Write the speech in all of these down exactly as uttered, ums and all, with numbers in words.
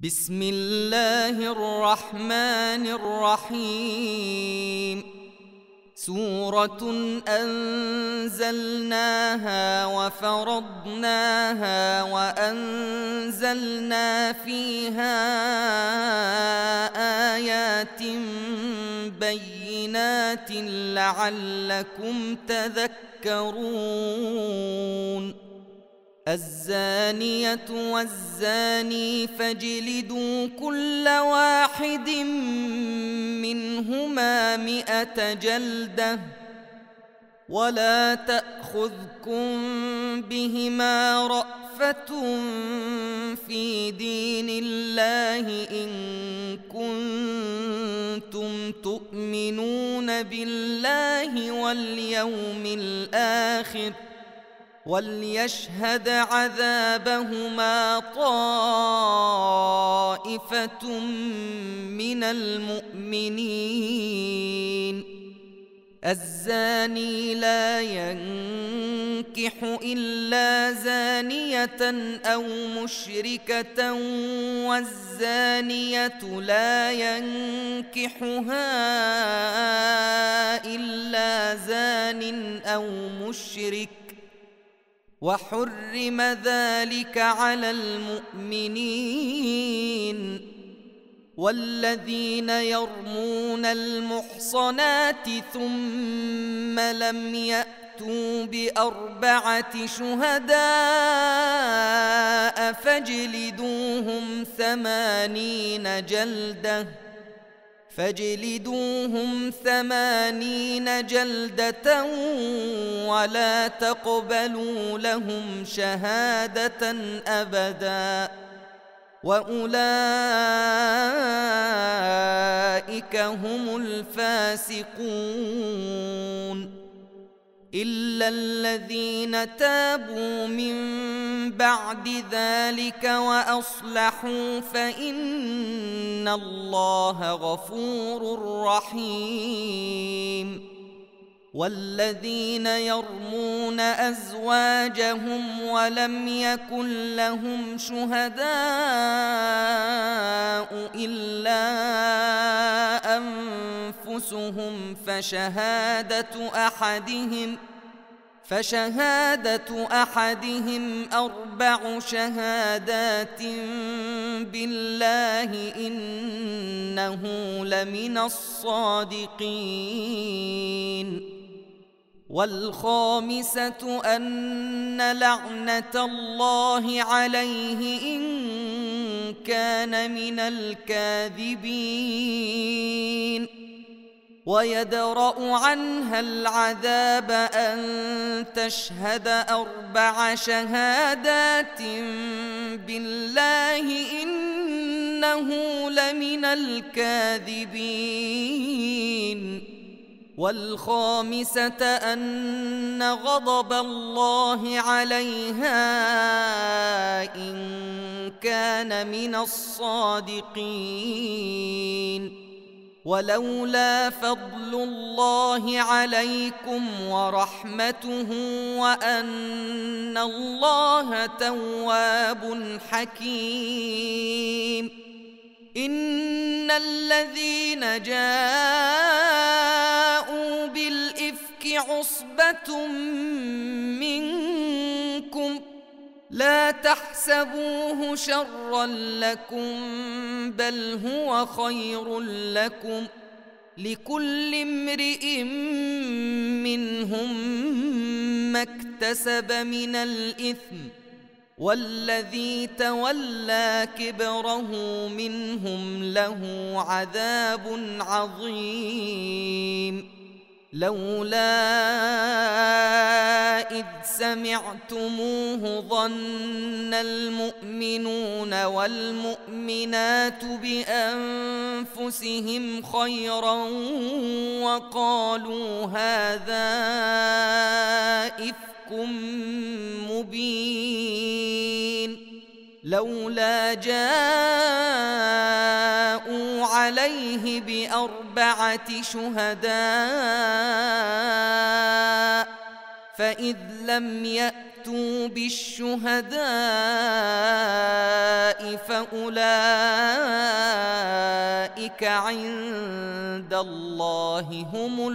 بسم الله الرحمن الرحيم. سورة أنزلناها وفرضناها وأنزلنا فيها آيات بينات لعلكم تذكرون. الزانية والزاني فاجلدوا كل واحد منهما مئة جلدة ولا تأخذكم بهما رأفة في دين الله إن كنتم تؤمنون بالله واليوم الآخر، وليشهد عذابهما طائفة من المؤمنين. الزاني لا ينكح إلا زانية أو مشركة، والزانية لا ينكحها إلا زان أو مشرك، وحرم ذلك على المؤمنين. والذين يرمون المحصنات ثم لم يأتوا بأربعة شهداء فاجلدوهم ثمانين جلدة فاجلدوهم ثمانين جلدة ولا تقبلوا لهم شهادة أبدا، وأولئك هم الفاسقون. إلا الذين تابوا من بعد ذلك وأصلحوا فإن الله غفور رحيم. والذين يرمون أزواجهم ولم يكن لهم شهداء إلا أنفسهم فشهادة أحدهم فشهادة أحدهم أربع شهادات بالله إنه لمن الصادقين. والخامسة أن لعنة الله عليه إن كان من الكاذبين، ويدرأ عنها العذاب أن تشهد أربع شهادات بالله إنه لمن الكاذبين. والخامسة أن غضب الله عليها إن كان من الصادقين. ولولا فضل الله عليكم ورحمته وأن الله تواب حكيم. إن الذين جاءوا بالإفك عصبة منكم لا تحسبوه شرا لكم بل هو خير لكم، لكل امرئ منهم ما اكتسب من الإثم، والذي تولى كبره منهم له عذاب عظيم. لولا إذ سمعتموه ظن المؤمنون والمؤمنات بأنفسهم خيرا وقالوا هذا إفك مبين. لولا جاءوا عليه بأربعة شهداء فإذ لم يأتوا بالشهداء فأولئك عند الله هم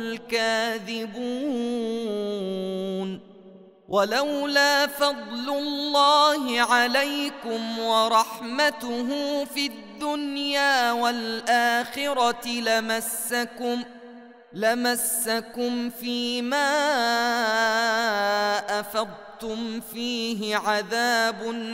الكاذبون. ولولا فضل الله عليكم ورحمته في الدنيا والآخرة لمسكم لمسكم فيما أفضتم فيه عذاب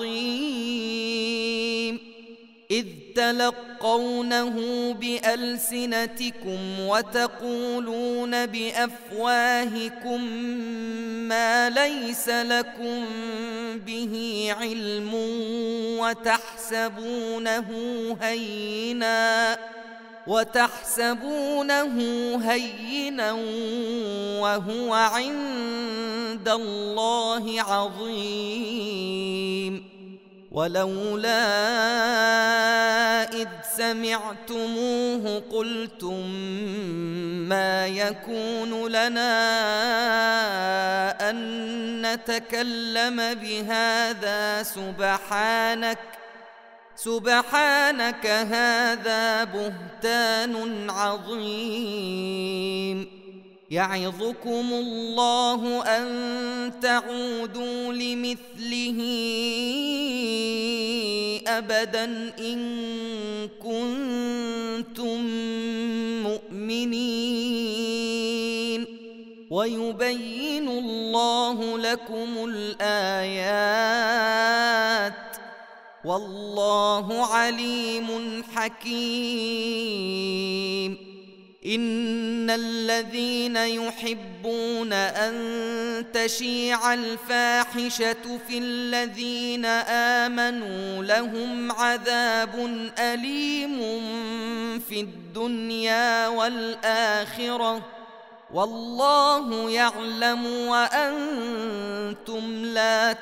عظيم، إذ تلقونه بألسنتكم وتقولون بأفواهكم ما ليس لكم به علم وتحسبونه هينا وتحسبونه هينا وهو عند الله عظيم. ولولا إذ سمعتموه قلتم ما يكون لنا أن نتكلم بهذا سبحانك سبحانك هذا بهتان عظيم. يعظكم الله أن تعودوا لمثله أبدا إن كنتم مؤمنين، ويبين الله لكم الآيات والله عليم حكيم. إن الذين يحبون أن تشيع الفاحشة في الذين آمنوا لهم عذاب أليم في الدنيا والآخرة والله يعلم وأنتم لا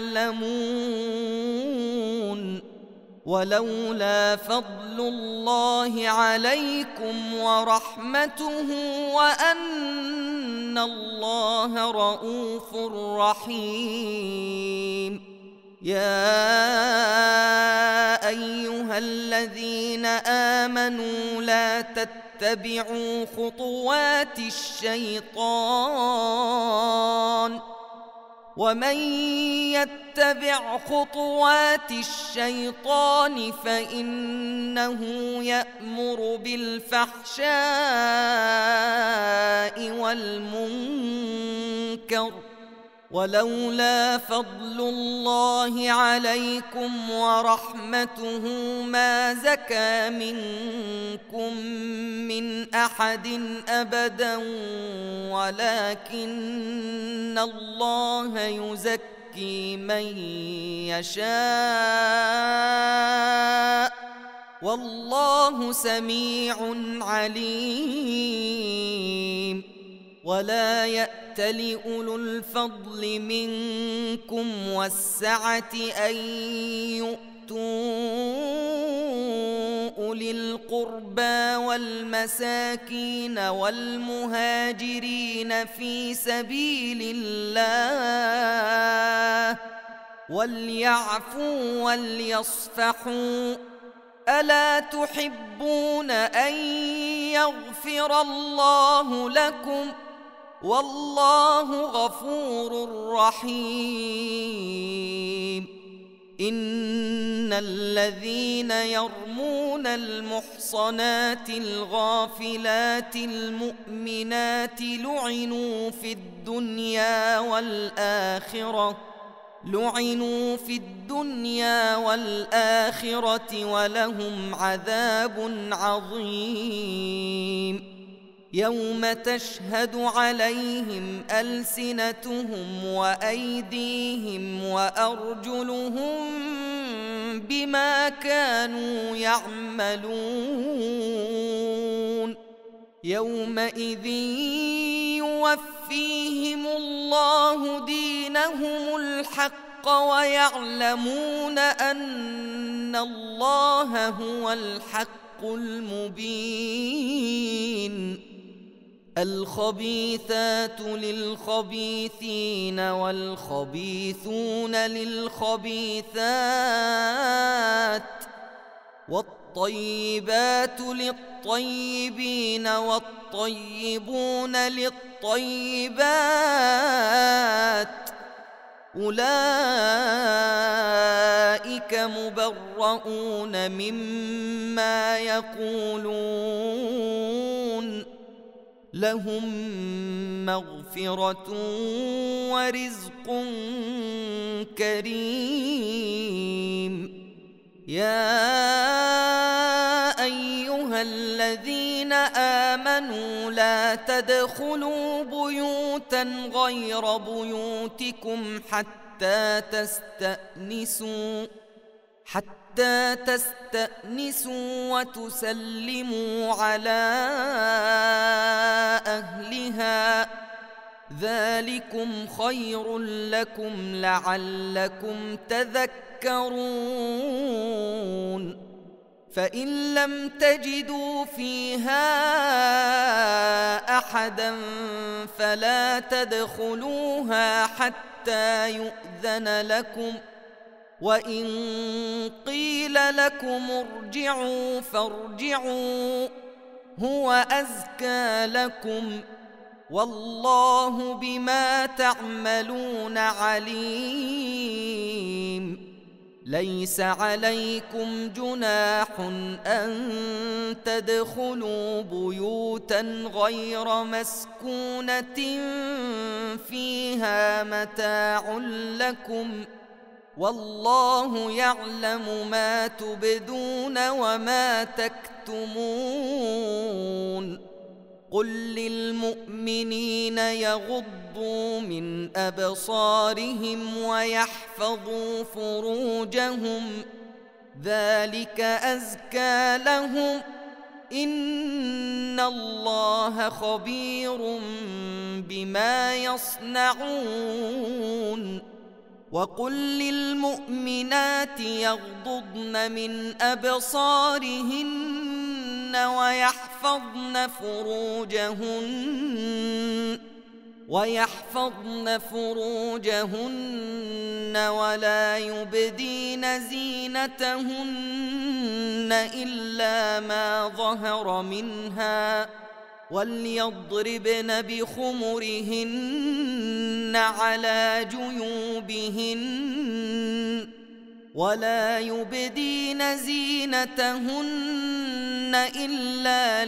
تعلمون. ولولا فضل الله عليكم ورحمته وأن الله رؤوف رحيم. يا أيها الذين آمنوا لا تتبعوا خطوات الشيطان، ومن يتبع خطوات الشيطان فإنه يأمر بالفحشاء والمنكر. ولولا فضل الله عليكم ورحمته ما زكى منكم من أحد أبدا ولكن الله يزكي من يشاء والله سميع عليم. ولا يأتل أولو الفضل منكم والسعة أن يؤتوا أولي القربى والمساكين والمهاجرين في سبيل الله وليعفوا وليصفحوا، ألا تحبون أن يغفر الله لكم والله غفور رحيم. إن الذين يرمون المحصنات الغافلات المؤمنات لعنوا في الدنيا والآخرة لعنوا في الدنيا والآخرة ولهم عذاب عظيم. يوم تشهد عليهم ألسنتهم وأيديهم وأرجلهم بما كانوا يعملون. يومئذ يوفيهم الله دينهم الحق ويعلمون أن الله هو الحق المبين. الخبيثات للخبيثين والخبيثون للخبيثات والطيبات للطيبين والطيبون للطيبات أولئك مبرؤون مما يقولون لهم مغفرة ورزق كريم. يا أيها الذين آمنوا لا تدخلوا بيوتا غير بيوتكم حتى تستأنسوا حتى تستأنسوا وتسلموا على أهلها ذلكم خير لكم لعلكم تذكرون. فإن لم تجدوا فيها أحدا فلا تدخلوها حتى يؤذن لكم، وإن قيل لكم ارجعوا فارجعوا هو أزكى لكم والله بما تعملون عليم. ليس عليكم جناح أن تدخلوا بيوتا غير مسكونة فيها متاع لكم والله يعلم ما تبدون وما تكتمون. قل للمؤمنين يغضوا من أبصارهم ويحفظوا فروجهم ذلك أزكى لهم إن الله خبير بما يصنعون. وقل للمؤمنات يغضضن من أبصارهن ويحفظن فروجهن ويحفظن فروجهن ولا يبدين زينتهن إلا ما ظهر منها وليضربن بخمرهن على جيوبهن ولا يبدين زينتهن إلا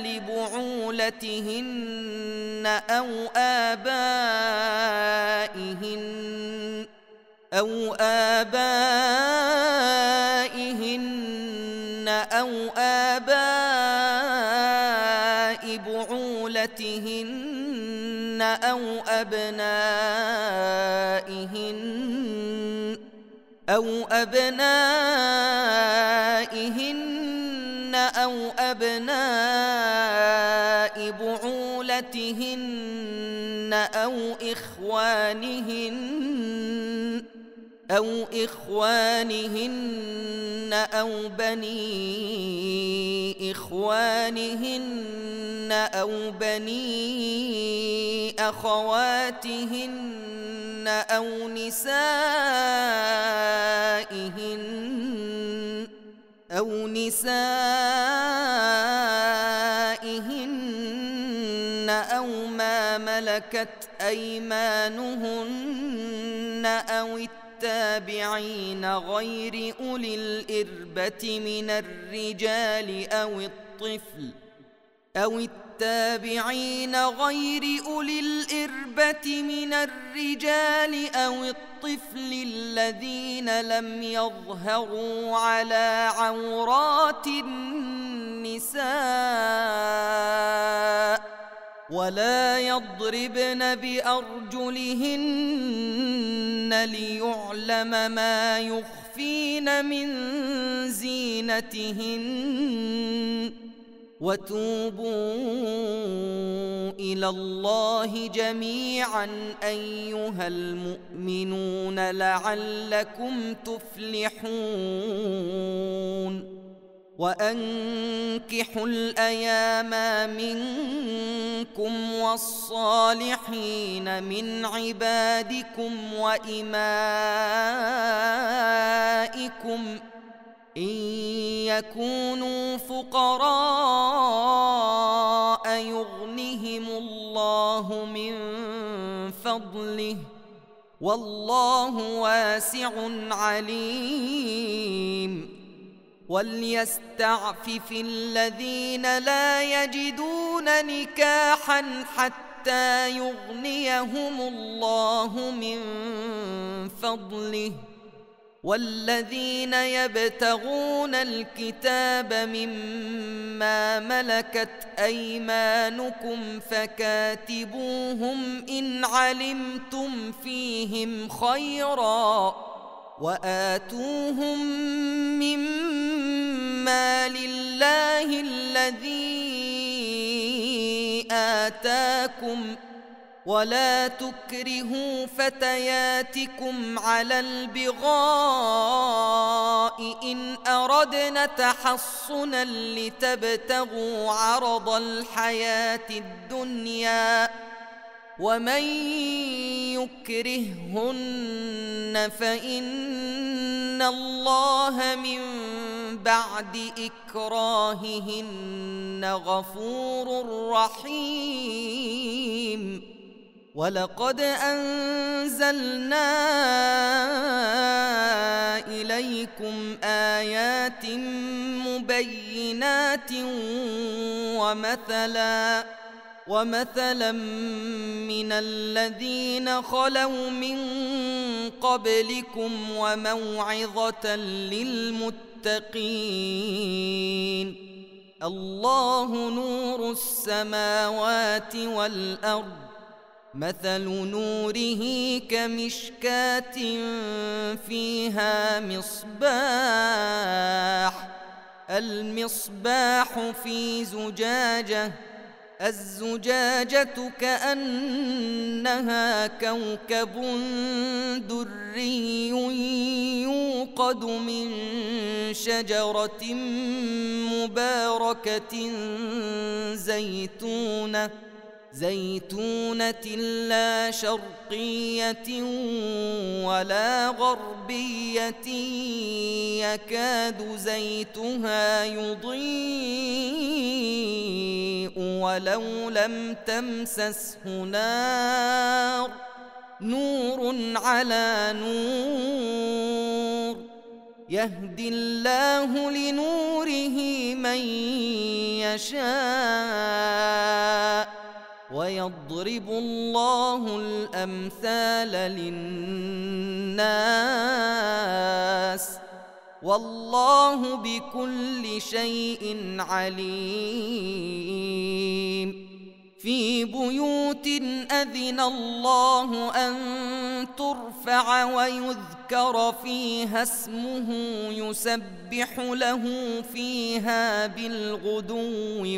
لبعولتهن أو آبائهن أو آبائهن أو آباء بعولتهن أو أبنائهن أو أبنائهن أو أبناء بعولتهن أو إخوانهن أو إخوانهن أو بني إخوانهن أو بني أخواتهن أو نسائهن أو نسائهن أو ما ملكت أيمانهن أو التابعين غير أولي الإربة من الرجال أو الطفل أو التابعين غير أولي الإربة من الرجال أو الطفل الذين لم يظهروا على عورات النساء ولا يضربن بأرجلهن ليعلم ما يخفين من زينتهن وتوبوا إلى الله جميعا أيها المؤمنون لعلكم تفلحون. وأنكحوا الأيام منكم والصالحين من عبادكم وإمائكم إن يكونوا فقراء يغنهم الله من فضله والله واسع عليم وليستعفف الذين لا يجدون نكاحا حتى يغنيهم الله من فضله والذين يبتغون الكتاب مما ملكت أيمانكم فكاتبوهم إن علمتم فيهم خيرا وآتوهم مما لله الذي آتاكم ولا تكرهوا فتياتكم على البغاء إن أردنا تحصنا لتبتغوا عرض الحياة الدنيا ومن يكرههن فإن الله من بعد إكراههن غفور رحيم ولقد أنزلنا إليكم آيات مبينات ومثلا ومثلا من الذين خلوا من قبلكم وموعظة للمتقين الله نور السماوات والأرض مثل نوره كمشكاة فيها مصباح المصباح في زجاجة الزجاجة كأنها كوكب دري يوقد من شجرة مباركة زيتونة زيتونة لا شرقية ولا غربية يكاد زيتها يضيء ولو لم تمسسه نار نور على نور يهدي الله لنوره من يشاء ويضرب الله الأمثال للناس والله بكل شيء عليم في بيوت أذن الله أن ترفع ويذكر فيها اسمه يسبح له فيها بالغدو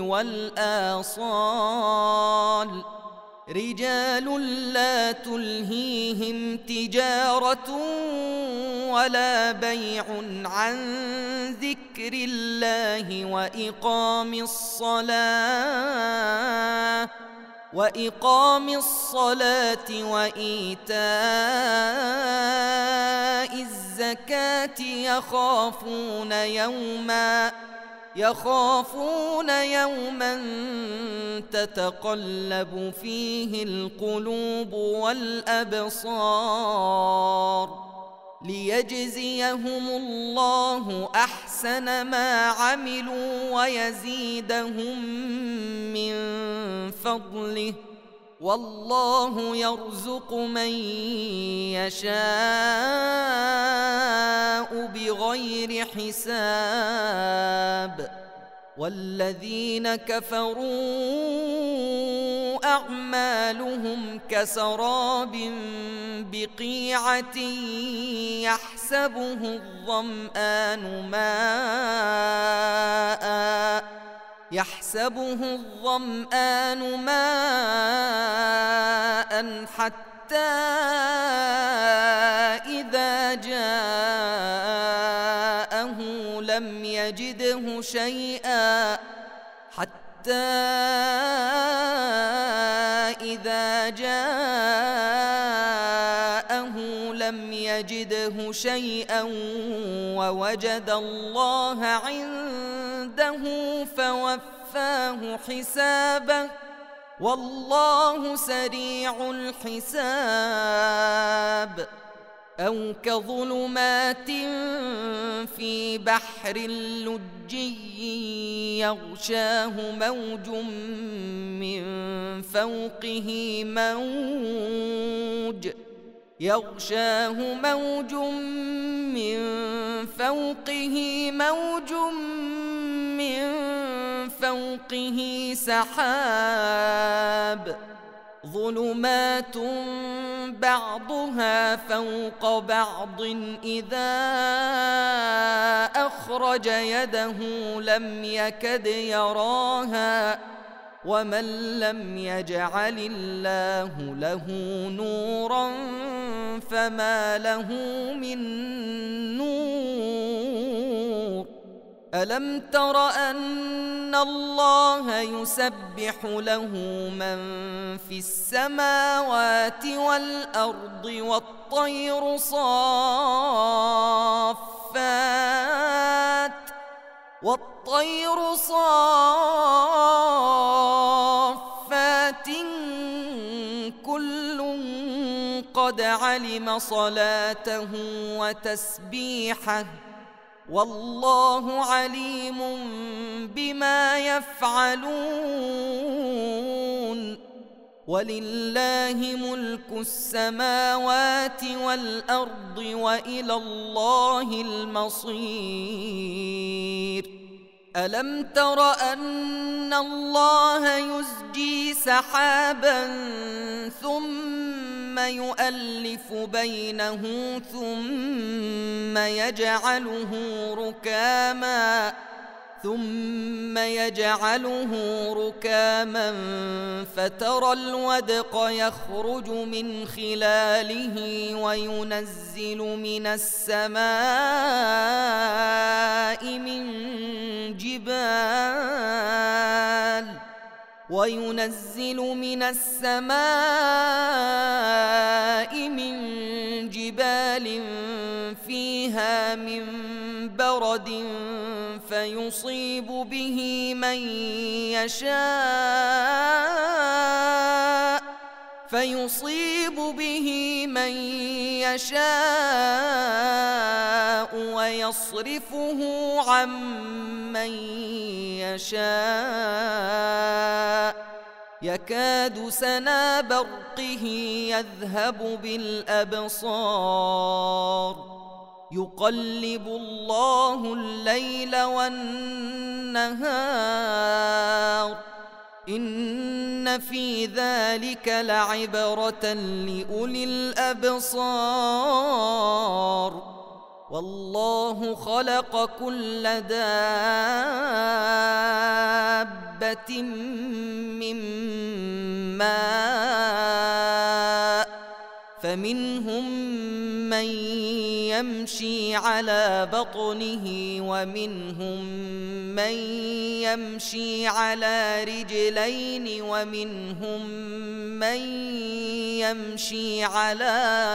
والآصال رجال لا تلهيهم تجارة ولا بيع عن ذكر الله وإقام الصلاة وإقام الصلاة وإيتاء الزكاة يخافون يوما يخافون يوما تتقلب فيه القلوب والأبصار ليجزيهم الله أحسن ما عملوا ويزيدهم من فضله والله يرزق من يشاء بغير حساب والذين كفروا أعمالهم كسراب بقيعة يحسبه الظمآن ماءً يحسبه الظمآن ماءً حتى إذا جاءه لم يجده شيئا حتى إذا جاءه لم يجده شيئا ووجد الله عنده فوفاه حسابه والله سريع الحساب. أو كظلمات في بحر لجي يغشاه موج من فوقه موج يغشاه موج من فوقه موج من فوقه سحاب ظلمات بعضها فوق بعض إذا أخرج يده لم يكد يراها ومن لم يجعل الله له نورا فما له من نور. ألم تر أن الله يسبح له من في السماوات والأرض والطير صافات والطير صافات كل قد علم صلاته وتسبيحه والله عليم بما يفعلون. ولله ملك السماوات والأرض وإلى الله المصير. ألم تر أن الله يزجي سحابا ثم يؤلف بينه ثم يجعله ركاما ثم يجعله ركاما فترى الودق يخرج من خلاله وينزل من السماء من جبال وينزل من السماء من جبال فيها من برد فيصيب به من يشاء فيصيب به من يشاء ويصرفه عن من يشاء يكاد سنا برقه يذهب بالأبصار يقلب الله الليل والنهار إن في ذلك لعبرة لأولي الأبصار. والله خلق كل دابة من ماء فمنهم من يمشي على بطنه ومنهم من يمشي على رجلين ومنهم من يمشي على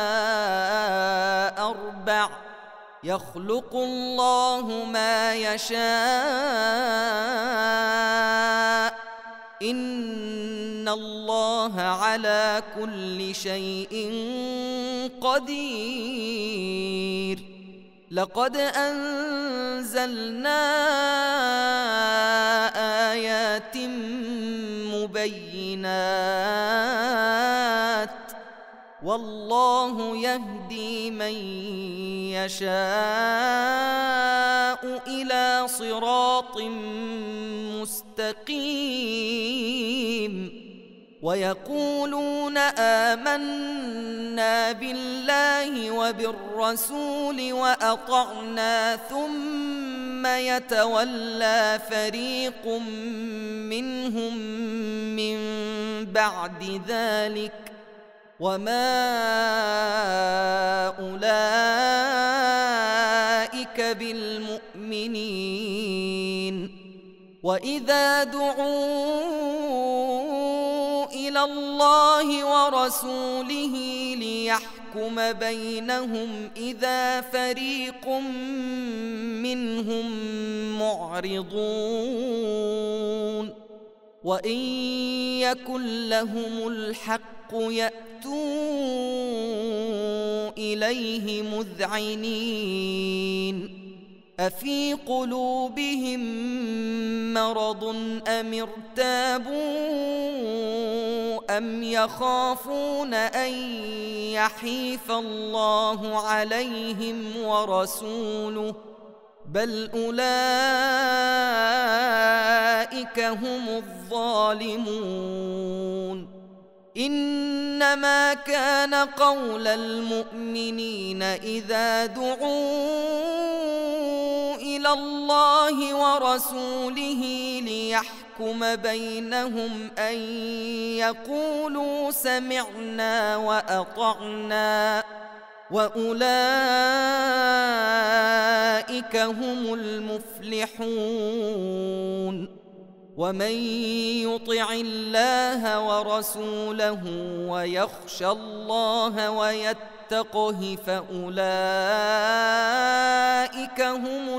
أربع يخلق الله ما يشاء إن الله على كل شيء قدير. لقد أنزلنا آيات مبينات والله يهدي من يشاء إلى صراط مستقيم. ويقولون آمنا بالله وبالرسول وأطعنا ثم يتولى فريق منهم من بعد ذلك وما أولئك بالمؤمنين المؤمنين وإذا دعوا إلى الله ورسوله ليحكم بينهم إذا فريق منهم معرضون وإن يكن لهم الحق يأتوا إليه مذعنين أفي قلوبهم مرض أم ارتابوا أم يخافون أن يحيف الله عليهم ورسوله بل أولئك هم الظالمون إنما كان قول المؤمنين إذا دعوا إلى الله ورسوله ليحكم بينهم أن يقولوا سمعنا وأطعنا وأولئك هم المفلحون ومن يطع الله ورسوله ويخشى الله ويتقه فأولئك هم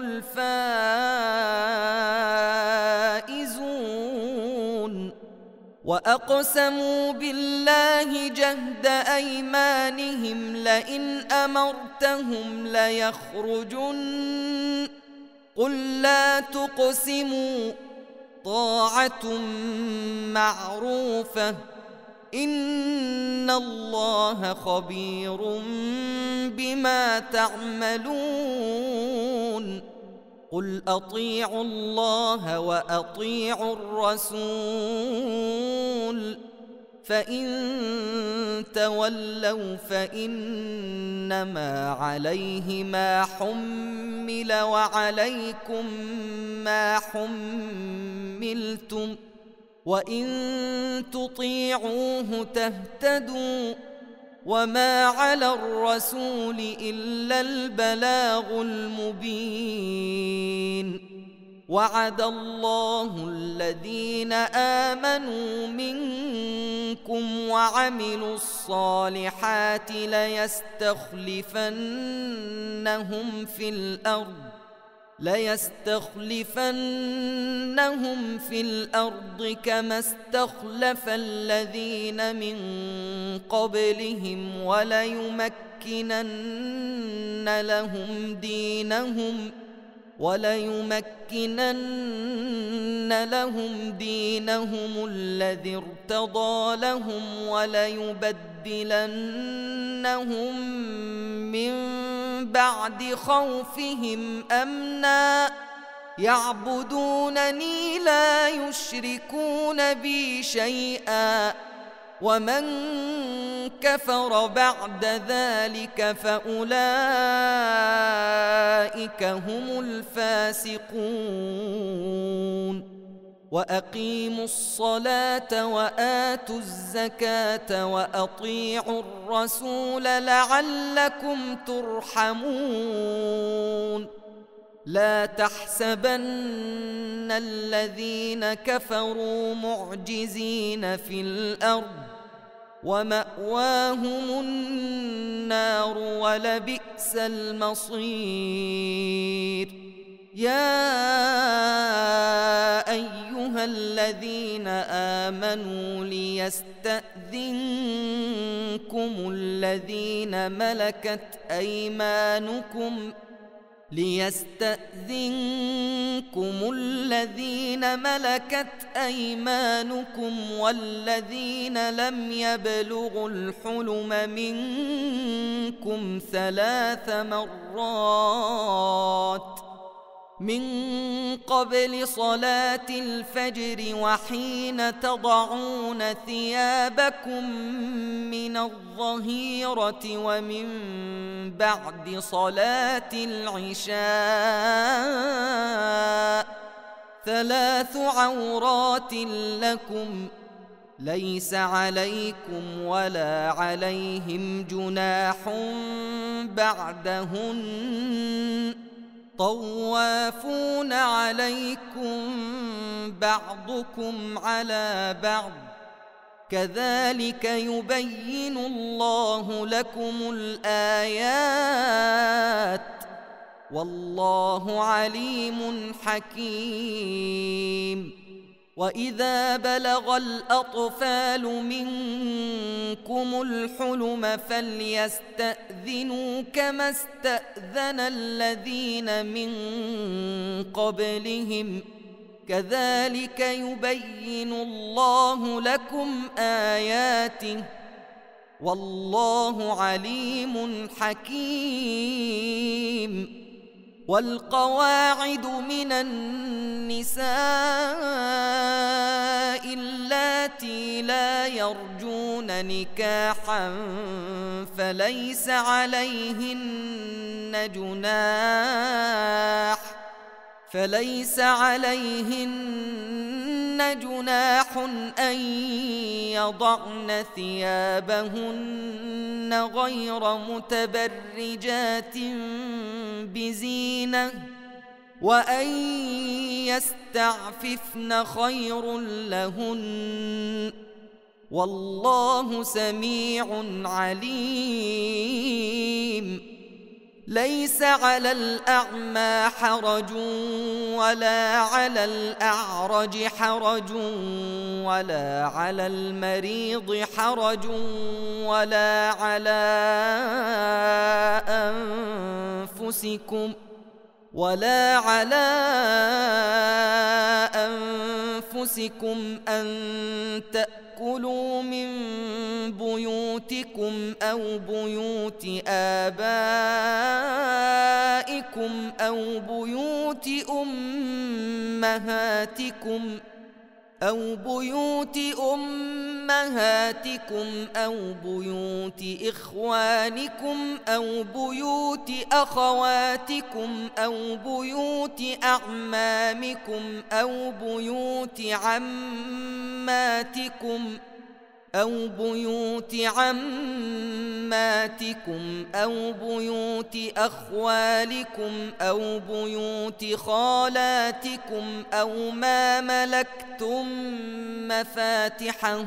الفائزون وأقسموا بالله جهد أيمانهم لئن أمرتهم ليخرجن قل لا تقسموا طاعة معروفة إن الله خبير بما تعملون قل أطيعوا الله وأطيعوا الرسول فإن تولوا فإنما عليه ما حمل وعليكم ما حملتم وإن تطيعوه تهتدوا وما على الرسول إلا البلاغ المبين وعد الله الذين آمنوا منكم وعملوا الصالحات ليستخلفنهم في الأرض ليستخلفنهم في الأرض كما استخلف الذين من قبلهم وليمكنن لهم دينهم وليمكنن لهم دينهم الذي ارتضى لهم وليبدلنهم من بعد خوفهم أمنا يعبدونني لا يشركون بي شيئا ومن كفر بعد ذلك فأولئك هم الفاسقون وأقيموا الصلاة وآتوا الزكاة وأطيعوا الرسول لعلكم ترحمون لا تحسبن الذين كفروا معجزين في الأرض ومأواهم النار ولبئس المصير يا أيها الذين آمنوا ليستأذنكم الذين ملكت أيمانكم ليستأذنكم الذين ملكت أيمانكم والذين لم يبلغوا الحلم منكم ثلاث مرات من قبل صلاة الفجر وحين تضعون ثيابكم من الظهيرة ومن بعد صلاة العشاء ثلاث عورات لكم ليس عليكم ولا عليهم جناح بعدهن طوافون عليكم بعضكم على بعض كذلك يبين الله لكم الآيات والله عليم حكيم. وإذا بلغ الأطفال منكم الحلم فليستأذنوا كما استأذن الذين من قبلهم كذلك يبين الله لكم آياته والله عليم حكيم. والقواعد من النساء اللاتي لا يرجون نكاحا فليس عليهن جناح فليس عليهن جناح أن يضعن ثيابهن غير متبرجات بزينة وأن يستعففن خير لهن والله سميع عليم. ليس على الأعمى حرج ولا على الأعرج حرج ولا على المريض حرج ولا على أنفسكم ولا على أنفسكم أن تأكلوا من بيوتكم أو بيوت آبائكم أو بيوت أمهاتكم أو بيوت أمهاتكم أو بيوت إخوانكم أو بيوت أخواتكم أو بيوت أعمامكم أو بيوت عماتكم أو بيوت عماتكم أو بيوت أخوالكم أو بيوت خالاتكم أو ما ملكتم مفاتحه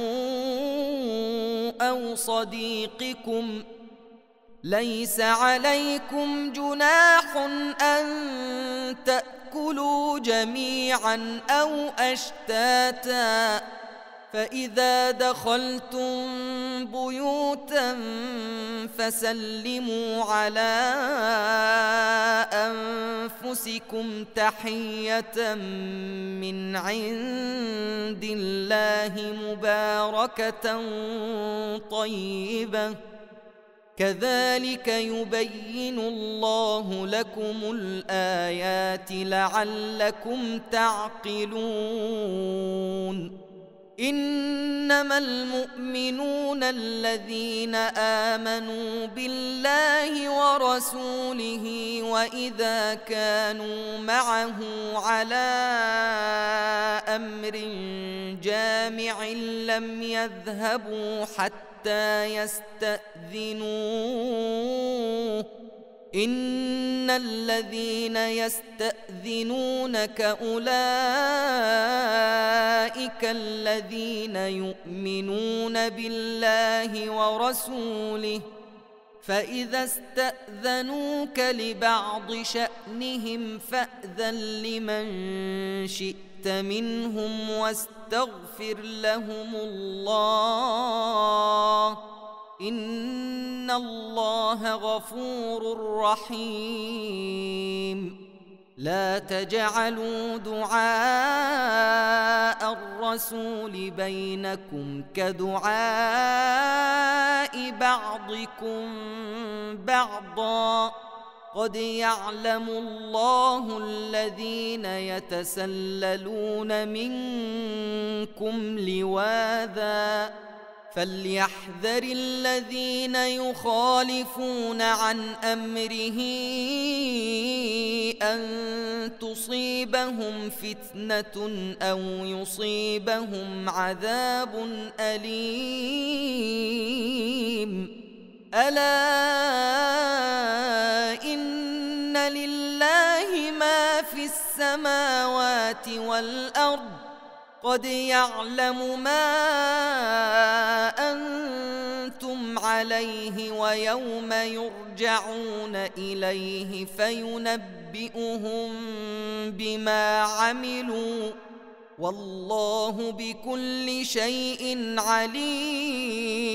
أو صديقكم ليس عليكم جناح أن تأكلوا جميعا أو أشتاتا فإذا دخلتم بيوتا فسلموا على أنفسكم تحية من عند الله مباركة طيبة كذلك يبين الله لكم الآيات لعلكم تعقلون. إنما المؤمنون الذين آمنوا بالله ورسوله وإذا كانوا معه على أمر جامع لم يذهبوا حتى يستأذنوه إن الذين يستأذنونك أولئك الذين يؤمنون بالله ورسوله فإذا استأذنوك لبعض شأنهم فأذن لمن شئت منهم واستغفر لهم الله إن الله غفور رحيم. لا تجعلوا دعاء الرسول بينكم كدعاء بعضكم بعضا قد يعلم الله الذين يتسللون منكم لواذا فليحذر الذين يخالفون عن أمره أن تصيبهم فتنة أو يصيبهم عذاب أليم. ألا إن لله ما في السماوات والأرض قد يعلم ما أنتم عليه ويوم يرجعون إليه فينبئهم بما عملوا والله بكل شيء عليم.